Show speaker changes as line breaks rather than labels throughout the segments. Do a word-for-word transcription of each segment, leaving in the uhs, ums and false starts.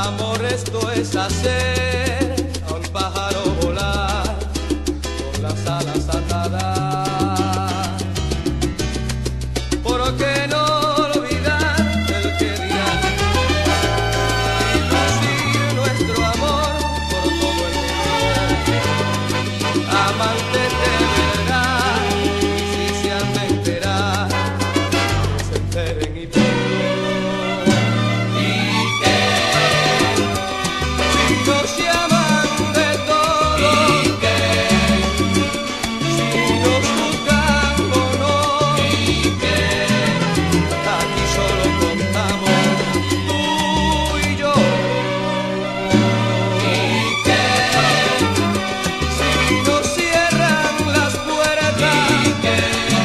Amor, esto es hacer a un pájaro volar con las alas atadas. ¿Por qué no olvidar el que dirá y lucir nuestro amor por todo el mundo? Amantes de verdad, y si se han de enterar, se enteren y punto. Nos llaman de todo, ¿y qué? Si nos juzgan o no, ¿y qué? Aquí solo contamos tú y yo. ¿Y qué? Si nos cierran las puertas, ¿y qué?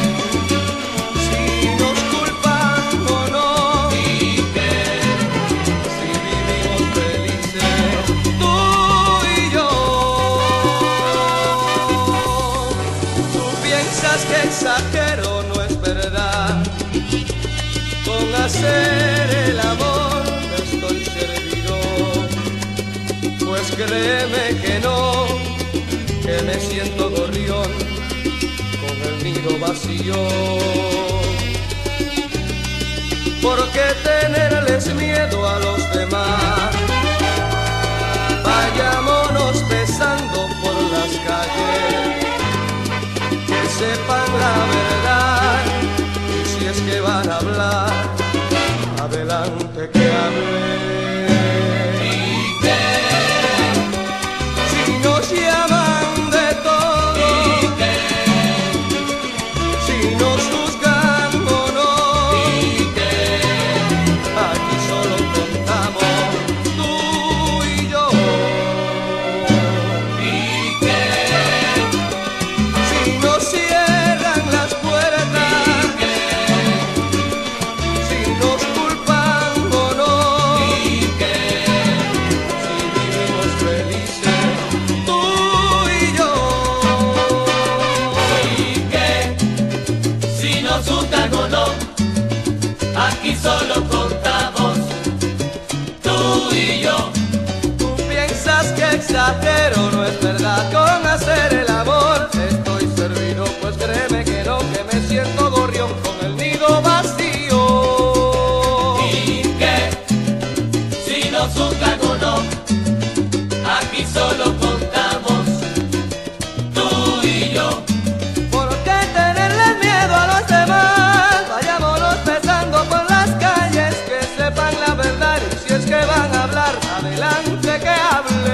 Si nos culpan o no, ¿y qué? Si vivimos felices tú y yo. Tú piensas que exagero, no es verdad. Con hacer el amor estoy servido. Pues créeme que no, que me siento gorrión con el nido vacío. ¿Por qué tenerles miedo a los demás? Vayámonos besando por las calles, que sepan la verdad. Y si es que van a hablar, adelante que hablen. ¿Y qué? Si nos llaman de todo, ¿y qué? Si nos juzgan o no, ¿y qué? Aquí solo contamos tú y yo. ¿Y qué? Si nos cierran las puertas, ¿y qué? Si nos culpan o no, ¿y qué? Si vivimos felices tú y yo.
¿Y qué? Si nos juzgan o no, aquí solo contamos tú y yo.
Tú piensas que exagero, no es verdad. Con hacer el amor estoy servido. Pues créeme que no, que me siento gorrión con el nido vacío.
¿Y qué? Si nos juzgan o no, aquí solo contamos tú y yo.
¿Por qué tenerle miedo a los demás? Vayámonos besando por las calles, que sepan la verdad. Y si es que van a hablar, adelante que hablen.